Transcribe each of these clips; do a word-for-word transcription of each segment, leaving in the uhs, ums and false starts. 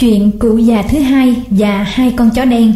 Chuyện cụ già thứ hai và hai con chó đen.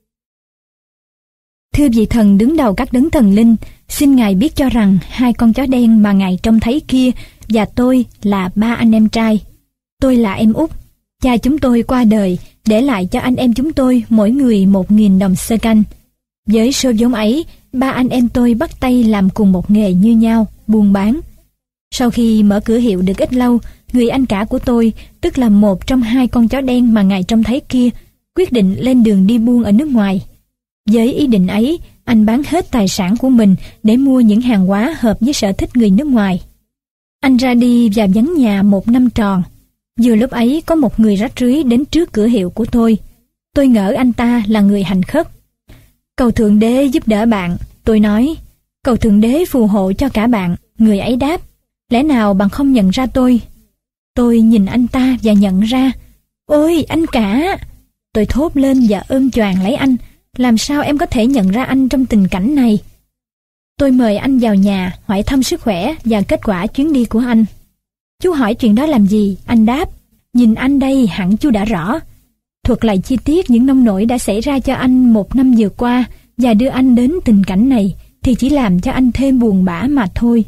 Thưa vị thần đứng đầu các đấng thần linh, xin Ngài biết cho rằng hai con chó đen mà Ngài trông thấy kia và tôi là ba anh em trai. Tôi là em út. Cha chúng tôi qua đời, để lại cho anh em chúng tôi mỗi người một nghìn đồng xơ canh. Với số vốn ấy, ba anh em tôi bắt tay làm cùng một nghề như nhau, buôn bán. Sau khi mở cửa hiệu được ít lâu, người anh cả của tôi, tức là một trong hai con chó đen mà Ngài trông thấy kia, quyết định lên đường đi buôn ở nước ngoài. Với ý định ấy, anh bán hết tài sản của mình để mua những hàng hóa hợp với sở thích người nước ngoài. Anh ra đi và vắng nhà một năm tròn. Vừa lúc ấy có một người rách rưới đến trước cửa hiệu của tôi. Tôi ngỡ anh ta là người hành khất. Cầu Thượng Đế giúp đỡ bạn, tôi nói. Cầu Thượng Đế phù hộ cho cả bạn, người ấy đáp. Lẽ nào bạn không nhận ra tôi? Tôi nhìn anh ta và nhận ra. Ôi, anh cả! Tôi thốt lên và ôm choàng lấy anh. Làm sao em có thể nhận ra anh trong tình cảnh này? Tôi mời anh vào nhà, hỏi thăm sức khỏe và kết quả chuyến đi của anh. Chú hỏi chuyện đó làm gì? Anh đáp. Nhìn anh đây hẳn chú đã rõ. Thuật lại chi tiết những nông nỗi đã xảy ra cho anh một năm vừa qua và đưa anh đến tình cảnh này thì chỉ làm cho anh thêm buồn bã mà thôi.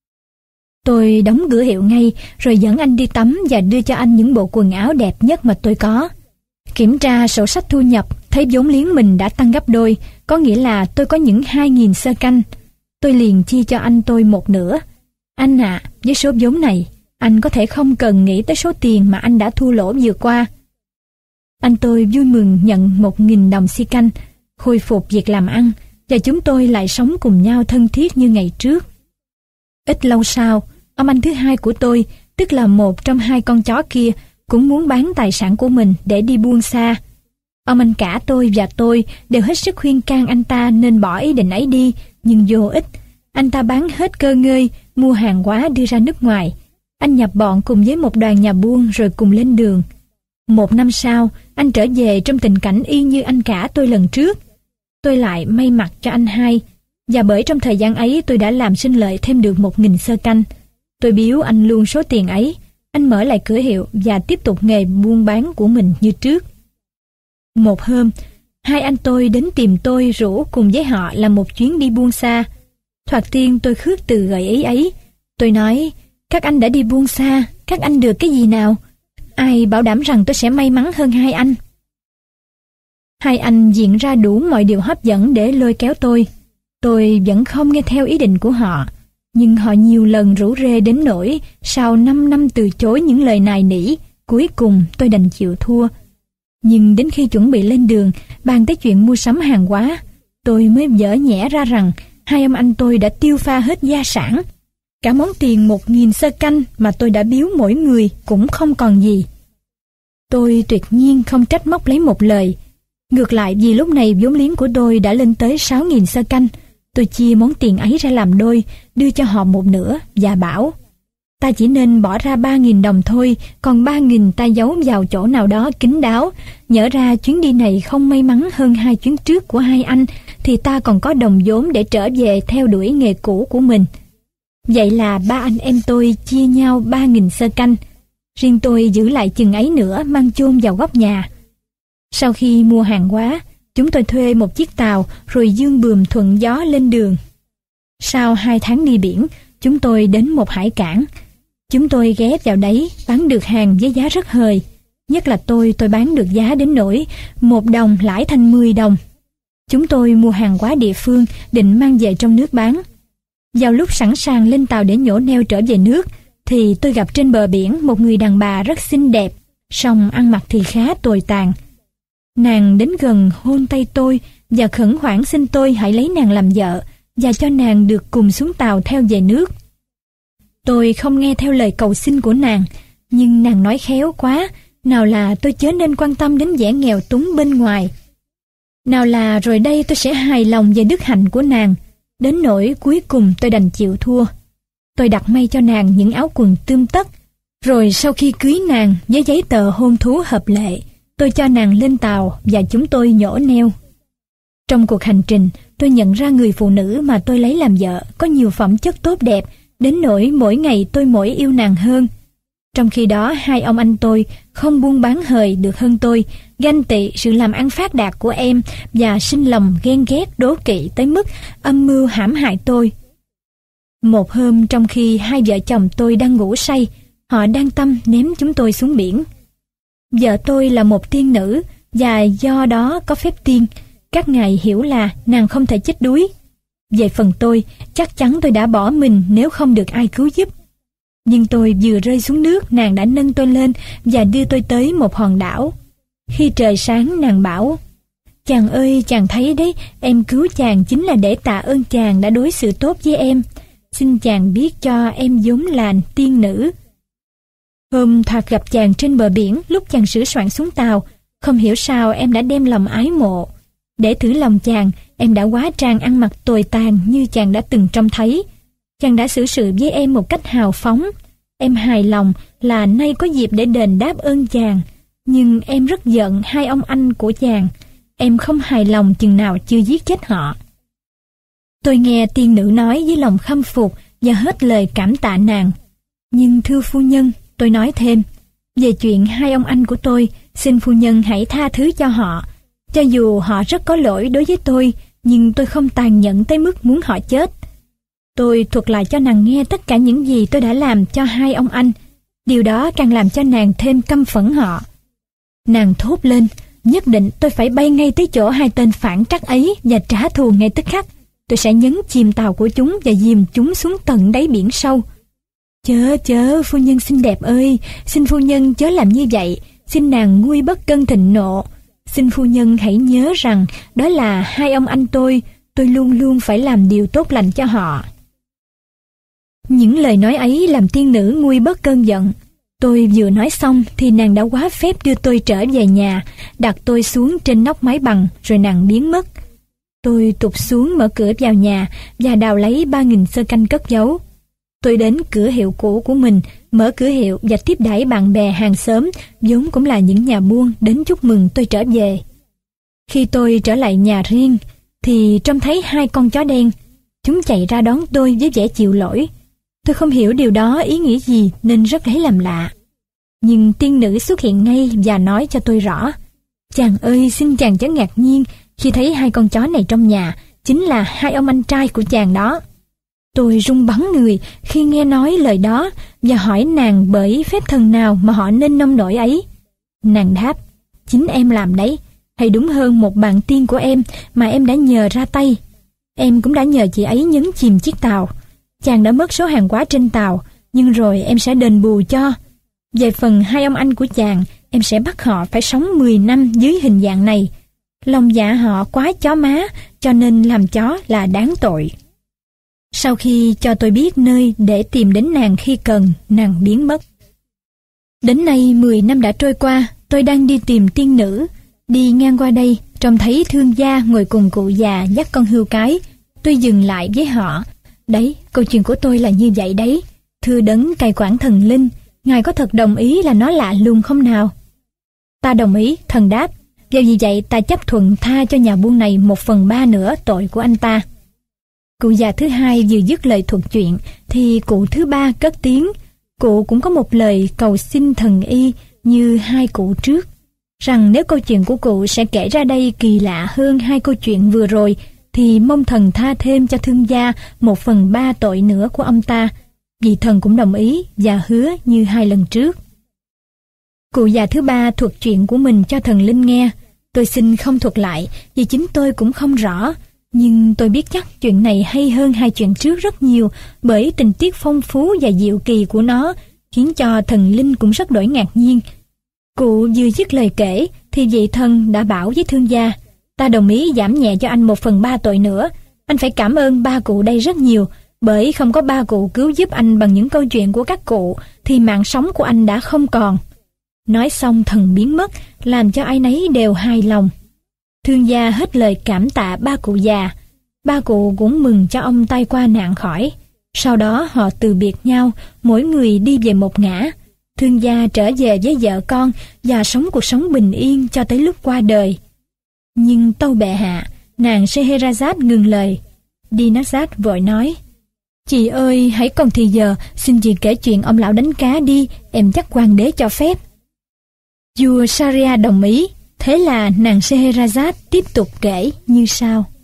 Tôi đóng cửa hiệu ngay rồi dẫn anh đi tắm và đưa cho anh những bộ quần áo đẹp nhất mà tôi có. Kiểm tra sổ sách thu nhập, thấy vốn liếng mình đã tăng gấp đôi, có nghĩa là tôi có những hai nghìn xơ canh. Tôi liền chia cho anh tôi một nửa. Anh ạ, à, với số vốn này, anh có thể không cần nghĩ tới số tiền mà anh đã thua lỗ vừa qua. Anh tôi vui mừng nhận một nghìn đồng xi canh, khôi phục việc làm ăn, và chúng tôi lại sống cùng nhau thân thiết như ngày trước. Ít lâu sau, ông anh thứ hai của tôi, tức là một trong hai con chó kia, cũng muốn bán tài sản của mình để đi buôn xa. Ông anh cả tôi và tôi đều hết sức khuyên can anh ta nên bỏ ý định ấy đi, nhưng vô ích. Anh ta bán hết cơ ngơi, mua hàng hóa đưa ra nước ngoài. Anh nhập bọn cùng với một đoàn nhà buôn rồi cùng lên đường. Một năm sau, anh trở về trong tình cảnh y như anh cả tôi lần trước. Tôi lại may mặt cho anh hai, và bởi trong thời gian ấy tôi đã làm sinh lợi thêm được một nghìn xơ canh. Tôi biếu anh luôn số tiền ấy. Anh mở lại cửa hiệu và tiếp tục nghề buôn bán của mình như trước. Một hôm, hai anh tôi đến tìm tôi rủ cùng với họ làm một chuyến đi buôn xa. Thoạt tiên tôi khước từ gợi ý ấy. Tôi nói, các anh đã đi buôn xa, các anh được cái gì nào? Ai bảo đảm rằng tôi sẽ may mắn hơn hai anh? Hai anh diễn ra đủ mọi điều hấp dẫn để lôi kéo tôi. Tôi vẫn không nghe theo ý định của họ. Nhưng họ nhiều lần rủ rê đến nỗi sau năm năm từ chối những lời nài nỉ, cuối cùng tôi đành chịu thua. Nhưng đến khi chuẩn bị lên đường, bàn tới chuyện mua sắm hàng hóa, tôi mới vỡ nhẽ ra rằng hai ông anh tôi đã tiêu pha hết gia sản. Cả món tiền một nghìn xơ canh mà tôi đã biếu mỗi người cũng không còn gì. Tôi tuyệt nhiên không trách móc lấy một lời. Ngược lại vì lúc này vốn liếng của tôi đã lên tới sáu nghìn xơ canh, tôi chia món tiền ấy ra làm đôi, đưa cho họ một nửa và bảo, ta chỉ nên bỏ ra ba nghìn đồng thôi, còn ba nghìn ta giấu vào chỗ nào đó kín đáo. Nhỡ ra chuyến đi này không may mắn hơn hai chuyến trước của hai anh, thì ta còn có đồng vốn để trở về theo đuổi nghề cũ của mình. Vậy là ba anh em tôi chia nhau ba nghìn xơ canh. Riêng tôi giữ lại chừng ấy nữa mang chôn vào góc nhà. Sau khi mua hàng hóa, chúng tôi thuê một chiếc tàu rồi dương bườm thuận gió lên đường. Sau hai tháng đi biển, chúng tôi đến một hải cảng. Chúng tôi ghé vào đấy bán được hàng với giá rất hời. Nhất là tôi, tôi bán được giá đến nỗi một đồng lãi thành mười đồng. Chúng tôi mua hàng hóa địa phương định mang về trong nước bán. Vào lúc sẵn sàng lên tàu để nhổ neo trở về nước, thì tôi gặp trên bờ biển một người đàn bà rất xinh đẹp, song ăn mặc thì khá tồi tàn. Nàng đến gần hôn tay tôi và khẩn khoản xin tôi hãy lấy nàng làm vợ và cho nàng được cùng xuống tàu theo về nước. Tôi không nghe theo lời cầu xin của nàng, nhưng nàng nói khéo quá, nào là tôi chớ nên quan tâm đến vẻ nghèo túng bên ngoài. Nào là rồi đây tôi sẽ hài lòng về đức hạnh của nàng, đến nỗi cuối cùng tôi đành chịu thua. Tôi đặt may cho nàng những áo quần tươm tất, rồi sau khi cưới nàng với giấy tờ hôn thú hợp lệ, tôi cho nàng lên tàu và chúng tôi nhổ neo. Trong cuộc hành trình, tôi nhận ra người phụ nữ mà tôi lấy làm vợ có nhiều phẩm chất tốt đẹp, đến nỗi mỗi ngày tôi mỗi yêu nàng hơn. Trong khi đó hai ông anh tôi không buôn bán hời được hơn tôi, ganh tị sự làm ăn phát đạt của em và sinh lòng ghen ghét đố kỵ tới mức âm mưu hãm hại tôi. Một hôm trong khi hai vợ chồng tôi đang ngủ say, họ đang tâm ném chúng tôi xuống biển. Vợ tôi là một tiên nữ và do đó có phép tiên. Các ngài hiểu là nàng không thể chết đuối. Về phần tôi, chắc chắn tôi đã bỏ mình nếu không được ai cứu giúp. Nhưng tôi vừa rơi xuống nước, nàng đã nâng tôi lên và đưa tôi tới một hòn đảo. Khi trời sáng, nàng bảo: "Chàng ơi, chàng thấy đấy, em cứu chàng chính là để tạ ơn chàng đã đối xử tốt với em. Xin chàng biết cho em vốn là tiên nữ." Hôm thoạt gặp chàng trên bờ biển, lúc chàng sửa soạn xuống tàu, không hiểu sao em đã đem lòng ái mộ. Để thử lòng chàng, em đã hóa trang ăn mặc tồi tàn như chàng đã từng trông thấy. Chàng đã xử sự với em một cách hào phóng. Em hài lòng là nay có dịp để đền đáp ơn chàng. Nhưng em rất giận hai ông anh của chàng. Em không hài lòng chừng nào chưa giết chết họ. Tôi nghe tiên nữ nói với lòng khâm phục và hết lời cảm tạ nàng. Nhưng thưa phu nhân, tôi nói thêm, về chuyện hai ông anh của tôi, xin phu nhân hãy tha thứ cho họ. Cho dù họ rất có lỗi đối với tôi, nhưng tôi không tàn nhẫn tới mức muốn họ chết. Tôi thuật lại cho nàng nghe tất cả những gì tôi đã làm cho hai ông anh. Điều đó càng làm cho nàng thêm căm phẫn họ. Nàng thốt lên, nhất định tôi phải bay ngay tới chỗ hai tên phản trắc ấy và trả thù ngay tức khắc. Tôi sẽ nhấn chìm tàu của chúng và dìm chúng xuống tận đáy biển sâu. Chớ chớ, phu nhân xinh đẹp ơi, xin phu nhân chớ làm như vậy, xin nàng nguôi bất cơn thịnh nộ. Xin phu nhân hãy nhớ rằng đó là hai ông anh tôi, tôi luôn luôn phải làm điều tốt lành cho họ. Những lời nói ấy làm tiên nữ nguôi bớt cơn giận. Tôi vừa nói xong thì nàng đã quá phép đưa tôi trở về nhà, đặt tôi xuống trên nóc mái bằng rồi nàng biến mất. Tôi tụt xuống mở cửa vào nhà và đào lấy ba nghìn sơ canh cất giấu. Tôi đến cửa hiệu cũ của mình, mở cửa hiệu và tiếp đãi bạn bè hàng xóm, vốn cũng là những nhà buôn đến chúc mừng tôi trở về. Khi tôi trở lại nhà riêng, thì trông thấy hai con chó đen. Chúng chạy ra đón tôi với vẻ chịu lỗi. Tôi không hiểu điều đó ý nghĩa gì nên rất lấy làm lạ. Nhưng tiên nữ xuất hiện ngay và nói cho tôi rõ. Chàng ơi, xin chàng chớ ngạc nhiên khi thấy hai con chó này trong nhà, chính là hai ông anh trai của chàng đó. Tôi run bắn người khi nghe nói lời đó và hỏi nàng bởi phép thần nào mà họ nên nông nổi ấy. Nàng đáp, chính em làm đấy, hay đúng hơn một bạn tiên của em mà em đã nhờ ra tay. Em cũng đã nhờ chị ấy nhấn chìm chiếc tàu. Chàng đã mất số hàng hóa trên tàu, nhưng rồi em sẽ đền bù cho. Về phần hai ông anh của chàng, em sẽ bắt họ phải sống mười năm dưới hình dạng này. Lòng dạ họ quá chó má, cho nên làm chó là đáng tội. Sau khi cho tôi biết nơi để tìm đến nàng khi cần, nàng biến mất. Đến nay mười năm đã trôi qua, tôi đang đi tìm tiên nữ. Đi ngang qua đây, trông thấy thương gia ngồi cùng cụ già dắt con hươu cái. Tôi dừng lại với họ. Đấy, câu chuyện của tôi là như vậy đấy. Thưa đấng cai quản thần linh, ngài có thật đồng ý là nó lạ lùng không nào? Ta đồng ý, thần đáp. Và vì vậy ta chấp thuận tha cho nhà buôn này một phần ba nữa tội của anh ta. Cụ già thứ hai vừa dứt lời thuật chuyện thì cụ thứ ba cất tiếng. Cụ cũng có một lời cầu xin thần y như hai cụ trước, rằng nếu câu chuyện của cụ sẽ kể ra đây kỳ lạ hơn hai câu chuyện vừa rồi thì mong thần tha thêm cho thương gia một phần ba tội nữa của ông ta. Vì thần cũng đồng ý và hứa như hai lần trước. Cụ già thứ ba thuật chuyện của mình cho thần linh nghe. Tôi xin không thuật lại vì chính tôi cũng không rõ. Nhưng tôi biết chắc chuyện này hay hơn hai chuyện trước rất nhiều, bởi tình tiết phong phú và diệu kỳ của nó khiến cho thần linh cũng rất đổi ngạc nhiên. Cụ vừa dứt lời kể thì vị thần đã bảo với thương gia, ta đồng ý giảm nhẹ cho anh một phần ba tội nữa. Anh phải cảm ơn ba cụ đây rất nhiều, bởi không có ba cụ cứu giúp anh bằng những câu chuyện của các cụ thì mạng sống của anh đã không còn. Nói xong thần biến mất, làm cho ai nấy đều hài lòng. Thương gia hết lời cảm tạ ba cụ già. Ba cụ cũng mừng cho ông tai qua nạn khỏi. Sau đó họ từ biệt nhau, mỗi người đi về một ngã. Thương gia trở về với vợ con và sống cuộc sống bình yên cho tới lúc qua đời. Nhưng tâu bệ hạ, nàng Scheherazade ngừng lời. Dinarzade vội nói, chị ơi, hãy còn thì giờ, xin chị kể chuyện ông lão đánh cá đi, em chắc hoàng đế cho phép. Vua Sharia đồng ý, thế là nàng Scheherazade tiếp tục kể như sau.